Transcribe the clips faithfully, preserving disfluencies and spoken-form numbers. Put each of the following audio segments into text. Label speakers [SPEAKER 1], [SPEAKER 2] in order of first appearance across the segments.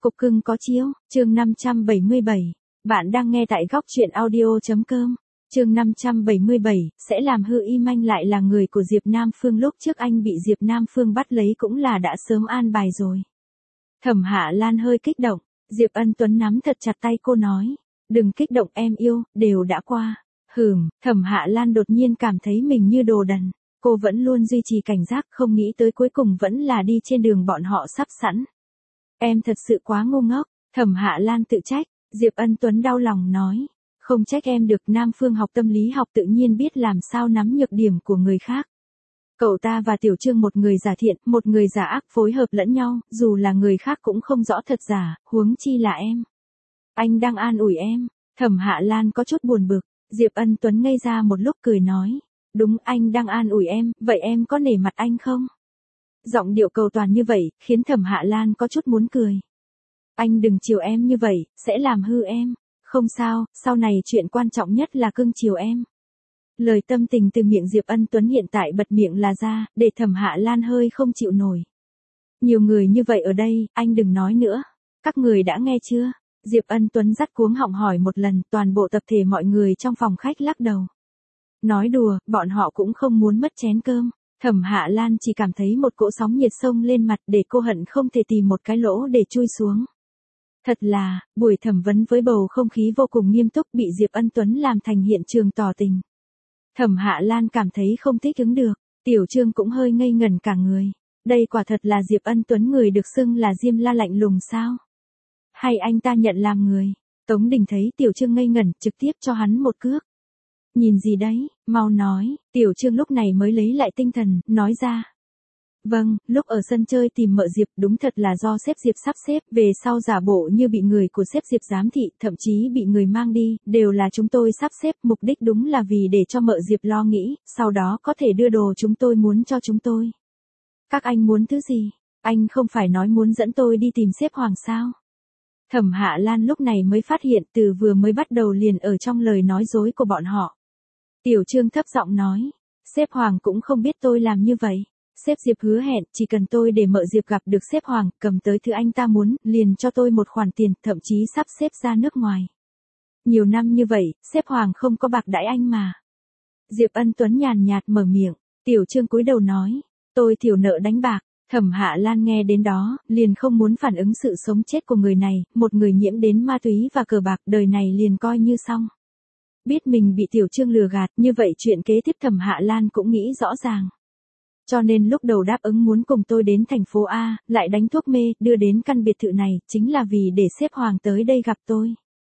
[SPEAKER 1] Cục cưng có chiếu, chương năm trăm bảy mươi bảy. Bạn đang nghe tại góc truyện audio.com. Chương năm trăm bảy mươi bảy, sẽ làm hư Y Manh lại là người của Diệp Nam Phương, lúc trước anh bị Diệp Nam Phương bắt lấy cũng là đã sớm an bài rồi. Thẩm Hạ Lan hơi kích động, Diệp Ân Tuấn nắm thật chặt tay cô nói, đừng kích động em yêu, đều đã qua. Hừm, Thẩm Hạ Lan đột nhiên cảm thấy mình như đồ đần, cô vẫn luôn duy trì cảnh giác, không nghĩ tới cuối cùng vẫn là đi trên đường bọn họ sắp sẵn. Em thật sự quá ngu ngốc, Thẩm Hạ Lan tự trách, Diệp Ân Tuấn đau lòng nói, không trách em được, Nam Phương học tâm lý học tự nhiên biết làm sao nắm nhược điểm của người khác. Cậu ta và Tiểu Trương một người giả thiện, một người giả ác, phối hợp lẫn nhau, dù là người khác cũng không rõ thật giả, huống chi là em. Anh đang an ủi em, Thẩm Hạ Lan có chút buồn bực, Diệp Ân Tuấn ngây ra một lúc cười nói, đúng, anh đang an ủi em, vậy em có nể mặt anh không? Giọng điệu cầu toàn như vậy, khiến Thẩm Hạ Lan có chút muốn cười. Anh đừng chiều em như vậy, sẽ làm hư em. Không sao, sau này chuyện quan trọng nhất là cưng chiều em. Lời tâm tình từ miệng Diệp Ân Tuấn hiện tại bật miệng là ra, để Thẩm Hạ Lan hơi không chịu nổi. Nhiều người như vậy ở đây, anh đừng nói nữa. Các người đã nghe chưa? Diệp Ân Tuấn dắt cuống họng hỏi một lần, toàn bộ tập thể mọi người trong phòng khách lắc đầu. Nói đùa, bọn họ cũng không muốn mất chén cơm. Thẩm Hạ Lan chỉ cảm thấy một cỗ sóng nhiệt sông lên mặt, để cô hận không thể tìm một cái lỗ để chui xuống. Thật là, buổi thẩm vấn với bầu không khí vô cùng nghiêm túc bị Diệp Ân Tuấn làm thành hiện trường tỏ tình. Thẩm Hạ Lan cảm thấy không thích ứng được, Tiểu Trương cũng hơi ngây ngẩn cả người. Đây quả thật là Diệp Ân Tuấn người được xưng là Diêm La lạnh lùng sao? Hay anh ta nhận làm người? Tống Đình thấy Tiểu Trương ngây ngẩn, trực tiếp cho hắn một cước. Nhìn gì đấy, mau nói, Tiểu Trương lúc này mới lấy lại tinh thần, nói ra. Vâng, lúc ở sân chơi tìm mợ Diệp, đúng thật là do sếp Diệp sắp xếp, về sau giả bộ như bị người của sếp Diệp giám thị, thậm chí bị người mang đi, đều là chúng tôi sắp xếp, mục đích đúng là vì để cho mợ Diệp lo nghĩ, sau đó có thể đưa đồ chúng tôi muốn cho chúng tôi. Các anh muốn thứ gì? Anh không phải nói muốn dẫn tôi đi tìm sếp Hoàng sao? Thẩm Hạ Lan lúc này mới phát hiện từ vừa mới bắt đầu liền ở trong lời nói dối của bọn họ. Tiểu Trương thấp giọng nói, sếp Hoàng cũng không biết tôi làm như vậy. Sếp Diệp hứa hẹn, chỉ cần tôi để mợ Diệp gặp được sếp Hoàng, cầm tới thứ anh ta muốn, liền cho tôi một khoản tiền, thậm chí sắp xếp ra nước ngoài. Nhiều năm như vậy, sếp Hoàng không có bạc đãi anh mà. Diệp Ân Tuấn nhàn nhạt mở miệng, Tiểu Trương cúi đầu nói, tôi thiểu nợ đánh bạc. Thẩm Hạ Lan nghe đến đó, liền không muốn phản ứng sự sống chết của người này, một người nhiễm đến ma túy và cờ bạc, đời này liền coi như xong. Biết mình bị Tiểu Trương lừa gạt, như vậy chuyện kế tiếp Thẩm Hạ Lan cũng nghĩ rõ ràng. Cho nên lúc đầu đáp ứng muốn cùng tôi đến thành phố A, lại đánh thuốc mê, đưa đến căn biệt thự này, chính là vì để sếp Hoàng tới đây gặp tôi.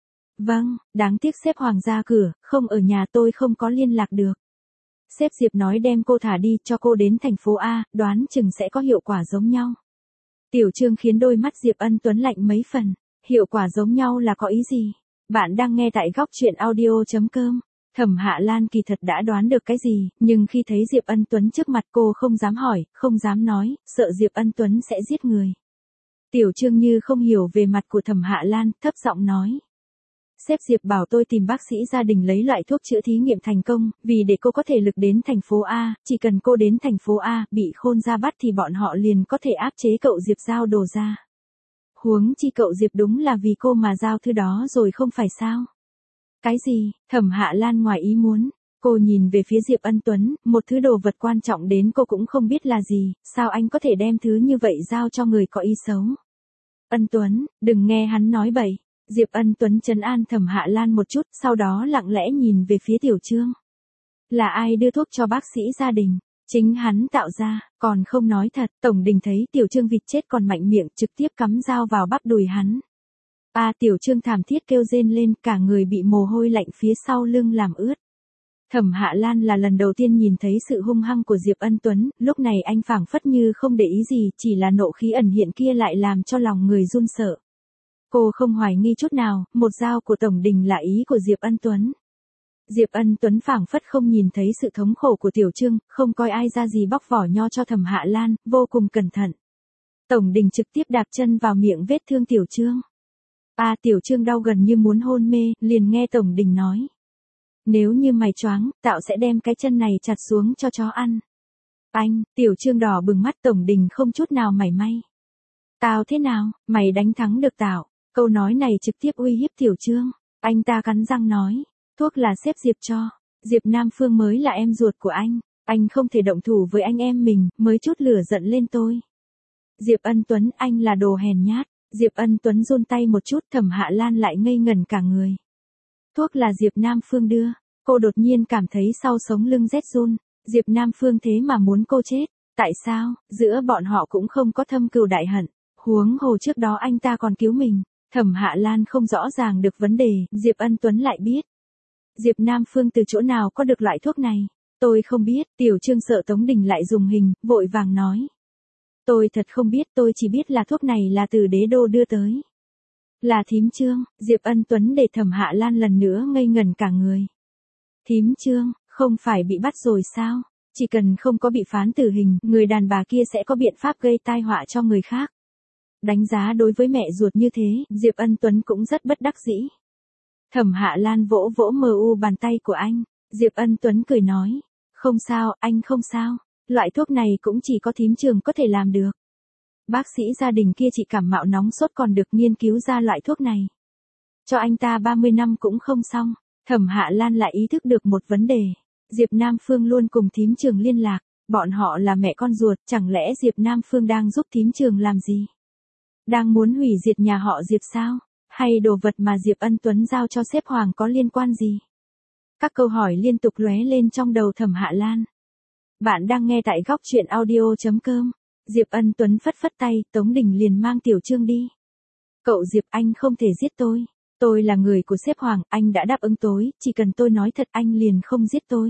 [SPEAKER 1] Vâng, đáng tiếc sếp Hoàng ra cửa, không ở nhà, tôi không có liên lạc được. Sếp Diệp nói đem cô thả đi, cho cô đến thành phố A, đoán chừng sẽ có hiệu quả giống nhau. Tiểu Trương khiến đôi mắt Diệp Ân Tuấn lạnh mấy phần, hiệu quả giống nhau là có ý gì? Bạn đang nghe tại góc truyện audio.com. Thẩm Hạ Lan kỳ thật đã đoán được cái gì, nhưng khi thấy Diệp Ân Tuấn trước mặt cô không dám hỏi, không dám nói, sợ Diệp Ân Tuấn sẽ giết người. Tiểu Trương như không hiểu về mặt của Thẩm Hạ Lan, thấp giọng nói. Sếp Diệp bảo tôi tìm bác sĩ gia đình lấy loại thuốc chữa thí nghiệm thành công, vì để cô có thể lực đến thành phố A, chỉ cần cô đến thành phố A, bị Khôn ra bắt thì bọn họ liền có thể áp chế cậu Diệp giao đồ ra. Huống chi cậu Diệp đúng là vì cô mà giao thứ đó rồi không phải sao? Cái gì? Thẩm Hạ Lan ngoài ý muốn, cô nhìn về phía Diệp Ân Tuấn, một thứ đồ vật quan trọng đến cô cũng không biết là gì, sao anh có thể đem thứ như vậy giao cho người có ý xấu? Ân Tuấn, đừng nghe hắn nói bậy. Diệp Ân Tuấn trấn an Thẩm Hạ Lan một chút, sau đó lặng lẽ nhìn về phía Tiểu Trương. Là ai đưa thuốc cho bác sĩ gia đình? Chính hắn tạo ra, còn không nói thật. Tổng Đình thấy Tiểu Trương vịt chết còn mạnh miệng, trực tiếp cắm dao vào bắp đùi hắn. A à, Tiểu Trương thảm thiết kêu rên lên, cả người bị mồ hôi lạnh phía sau lưng làm ướt. Thẩm Hạ Lan là lần đầu tiên nhìn thấy sự hung hăng của Diệp Ân Tuấn, lúc này anh phảng phất như không để ý gì, chỉ là nộ khí ẩn hiện kia lại làm cho lòng người run sợ. Cô không hoài nghi chút nào, một dao của Tổng Đình là ý của Diệp Ân Tuấn. Diệp Ân Tuấn phảng phất không nhìn thấy sự thống khổ của Tiểu Trương, không coi ai ra gì bóc vỏ nho cho Thẩm Hạ Lan, vô cùng cẩn thận. Tổng Đình trực tiếp đạp chân vào miệng vết thương Tiểu Trương. A à, Tiểu Trương đau gần như muốn hôn mê, liền nghe Tổng Đình nói. Nếu như mày choáng, tạo sẽ đem cái chân này chặt xuống cho chó ăn. Anh, Tiểu Trương đỏ bừng mắt, Tổng Đình không chút nào mảy may. Tao thế nào, mày đánh thắng được tao. Câu nói này trực tiếp uy hiếp Tiểu Trương. Anh ta cắn răng nói, thuốc là sếp Diệp cho. Diệp Nam Phương mới là em ruột của anh. Anh không thể động thủ với anh em mình, mới chút lửa giận lên tôi. Diệp Ân Tuấn, anh là đồ hèn nhát. Diệp Ân Tuấn run tay một chút, Thẩm Hạ Lan lại ngây ngẩn cả người. Thuốc là Diệp Nam Phương đưa. Cô đột nhiên cảm thấy sau sống lưng rét run. Diệp Nam Phương thế mà muốn cô chết. Tại sao, giữa bọn họ cũng không có thâm cừu đại hận. Huống hồ trước đó anh ta còn cứu mình. Thẩm Hạ Lan không rõ ràng được vấn đề, Diệp Ân Tuấn lại biết. Diệp Nam Phương từ chỗ nào có được loại thuốc này? Tôi không biết, Tiểu Trương sợ Tống Đình lại dùng hình, vội vàng nói. Tôi thật không biết, tôi chỉ biết là thuốc này là từ Đế Đô đưa tới. Là thím Trương, Diệp Ân Tuấn để Thẩm Hạ Lan lần nữa ngây ngẩn cả người. Thím Trương, không phải bị bắt rồi sao? Chỉ cần không có bị phán tử hình, người đàn bà kia sẽ có biện pháp gây tai họa cho người khác. Đánh giá đối với mẹ ruột như thế, Diệp Ân Tuấn cũng rất bất đắc dĩ. Thẩm Hạ Lan vỗ vỗ mờ u bàn tay của anh. Diệp Ân Tuấn cười nói. Không sao, anh không sao. Loại thuốc này cũng chỉ có thím Trường có thể làm được. Bác sĩ gia đình kia chỉ cảm mạo nóng sốt còn được nghiên cứu ra loại thuốc này. Cho anh ta ba mươi năm cũng không xong. Thẩm Hạ Lan lại ý thức được một vấn đề. Diệp Nam Phương luôn cùng thím Trường liên lạc. Bọn họ là mẹ con ruột, chẳng lẽ Diệp Nam Phương đang giúp thím Trường làm gì? Đang muốn hủy diệt nhà họ Diệp sao? Hay đồ vật mà Diệp Ân Tuấn giao cho sếp Hoàng có liên quan gì? Các câu hỏi liên tục lóe lên trong đầu Thẩm Hạ Lan. Bạn đang nghe tại góc truyện audio chấm com. Diệp Ân Tuấn phất phất tay, Tống Đình liền mang Tiểu Trương đi. Cậu Diệp, anh không thể giết tôi. Tôi là người của sếp Hoàng, anh đã đáp ứng tôi, chỉ cần tôi nói thật anh liền không giết tôi.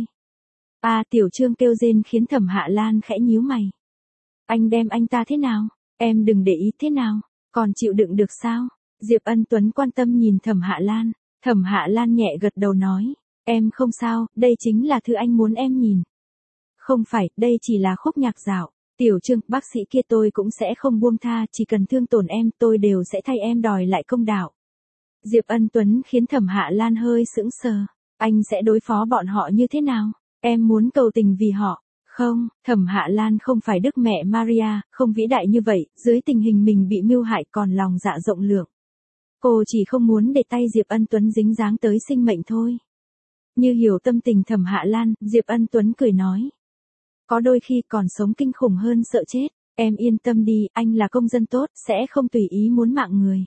[SPEAKER 1] À, Tiểu Trương kêu rên khiến Thẩm Hạ Lan khẽ nhíu mày. Anh đem anh ta thế nào? Em đừng để ý thế nào, còn chịu đựng được sao? Diệp Ân Tuấn quan tâm nhìn Thẩm Hạ Lan. Thẩm Hạ Lan nhẹ gật đầu nói. Em không sao, đây chính là thứ anh muốn em nhìn. Không phải, đây chỉ là khúc nhạc dạo. Tiểu Trương, bác sĩ kia tôi cũng sẽ không buông tha, chỉ cần thương tổn em tôi đều sẽ thay em đòi lại công đạo. Diệp Ân Tuấn khiến Thẩm Hạ Lan hơi sững sờ. Anh sẽ đối phó bọn họ như thế nào? Em muốn cầu tình vì họ. Không, Thẩm Hạ Lan không phải Đức Mẹ Maria, không vĩ đại như vậy, dưới tình hình mình bị mưu hại còn lòng dạ rộng lượng. Cô chỉ không muốn để tay Diệp Ân Tuấn dính dáng tới sinh mệnh thôi. Như hiểu tâm tình Thẩm Hạ Lan, Diệp Ân Tuấn cười nói. Có đôi khi còn sống kinh khủng hơn sợ chết, em yên tâm đi, anh là công dân tốt, sẽ không tùy ý muốn mạng người.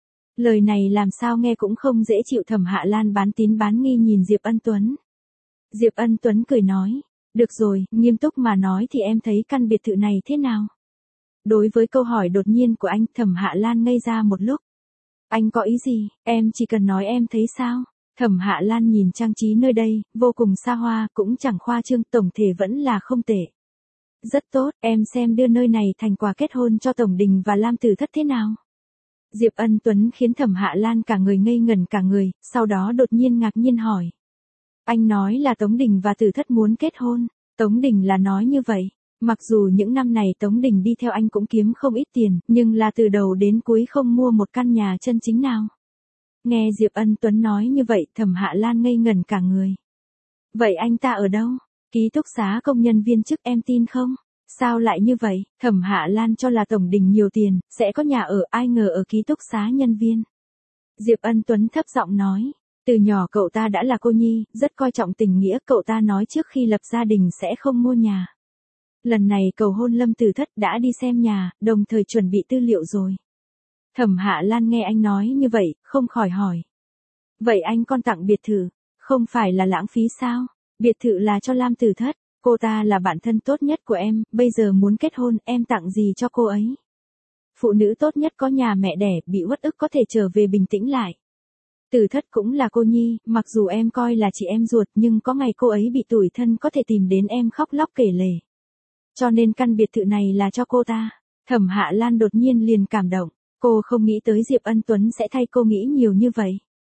[SPEAKER 1] Lời này làm sao nghe cũng không dễ chịu. Thẩm Hạ Lan bán tín bán nghi nhìn Diệp Ân Tuấn. Diệp Ân Tuấn cười nói. Được rồi, nghiêm túc mà nói thì em thấy căn biệt thự này thế nào? Đối với câu hỏi đột nhiên của anh, Thẩm Hạ Lan ngây ra một lúc. Anh có ý gì, em chỉ cần nói em thấy sao? Thẩm Hạ Lan nhìn trang trí nơi đây, vô cùng xa hoa, cũng chẳng khoa trương, tổng thể vẫn là không tệ. Rất tốt, em xem đưa nơi này thành quà kết hôn cho Tổng Đình và Lam Tử Thất thế nào? Diệp Ân Tuấn khiến Thẩm Hạ Lan cả người ngây ngẩn cả người, sau đó đột nhiên ngạc nhiên hỏi. Anh nói là Tống Đình và Tử Thất muốn kết hôn, Tống Đình là nói như vậy. Mặc dù những năm này Tống Đình đi theo anh cũng kiếm không ít tiền, nhưng là từ đầu đến cuối không mua một căn nhà chân chính nào. Nghe Diệp Ân Tuấn nói như vậy, Thẩm Hạ Lan ngây ngẩn cả người. Vậy anh ta ở đâu? Ký túc xá công nhân viên chức, em tin không? Sao lại như vậy? Thẩm Hạ Lan cho là Tổng Đình nhiều tiền, sẽ có nhà ở, ai ngờ ở ký túc xá nhân viên. Diệp Ân Tuấn thấp giọng nói. Từ nhỏ cậu ta đã là cô nhi, rất coi trọng tình nghĩa, cậu ta nói trước khi lập gia đình sẽ không mua nhà. Lần này cầu hôn Lâm Tử Thất đã đi xem nhà, đồng thời chuẩn bị tư liệu rồi. Thẩm Hạ Lan nghe anh nói như vậy, không khỏi hỏi. Vậy anh con tặng biệt thự, không phải là lãng phí sao? Biệt thự là cho Lam Tử Thất, cô ta là bạn thân tốt nhất của em, bây giờ muốn kết hôn, em tặng gì cho cô ấy? Phụ nữ tốt nhất có nhà mẹ đẻ, bị uất ức có thể trở về bình tĩnh lại. Tử Thất cũng là cô nhi, mặc dù em coi là chị em ruột, nhưng có ngày cô ấy bị tủi thân có thể tìm đến em khóc lóc kể lể. Cho nên căn biệt thự này là cho cô ta. Thẩm Hạ Lan đột nhiên liền cảm động. Cô không nghĩ tới Diệp Ân Tuấn sẽ thay cô nghĩ nhiều như vậy.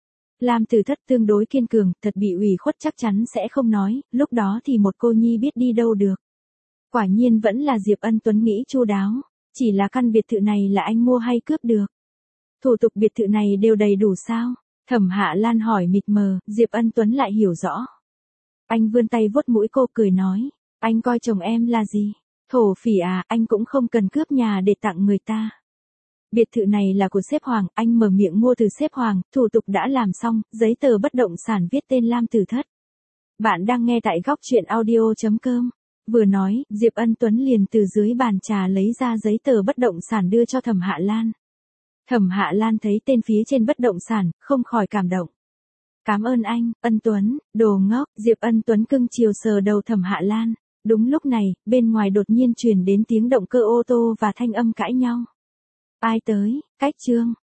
[SPEAKER 1] Lam Tử Thất tương đối kiên cường, thật bị ủy khuất chắc chắn sẽ không nói, lúc đó thì một cô nhi biết đi đâu được. Quả nhiên vẫn là Diệp Ân Tuấn nghĩ chu đáo, chỉ là căn biệt thự này là anh mua hay cướp được. Thủ tục biệt thự này đều đầy đủ sao? Thẩm Hạ Lan hỏi mịt mờ, Diệp Ân Tuấn lại hiểu rõ. Anh vươn tay vuốt mũi cô cười nói, anh coi chồng em là gì? Thổ phỉ à, anh cũng không cần cướp nhà để tặng người ta. Biệt thự này là của sếp Hoàng, anh mở miệng mua từ sếp Hoàng, thủ tục đã làm xong, giấy tờ bất động sản viết tên Lam Tử Thất. Bạn đang nghe tại góc truyện audio.com. Vừa nói, Diệp Ân Tuấn liền từ dưới bàn trà lấy ra giấy tờ bất động sản đưa cho Thẩm Hạ Lan. Thẩm Hạ Lan thấy tên phía trên bất động sản, không khỏi cảm động. Cảm ơn anh, Ân Tuấn, đồ ngốc, Diệp Ân Tuấn cưng chiều sờ đầu Thẩm Hạ Lan. Đúng lúc này, bên ngoài đột nhiên truyền đến tiếng động cơ ô tô và thanh âm cãi nhau. Ai tới, cách trương,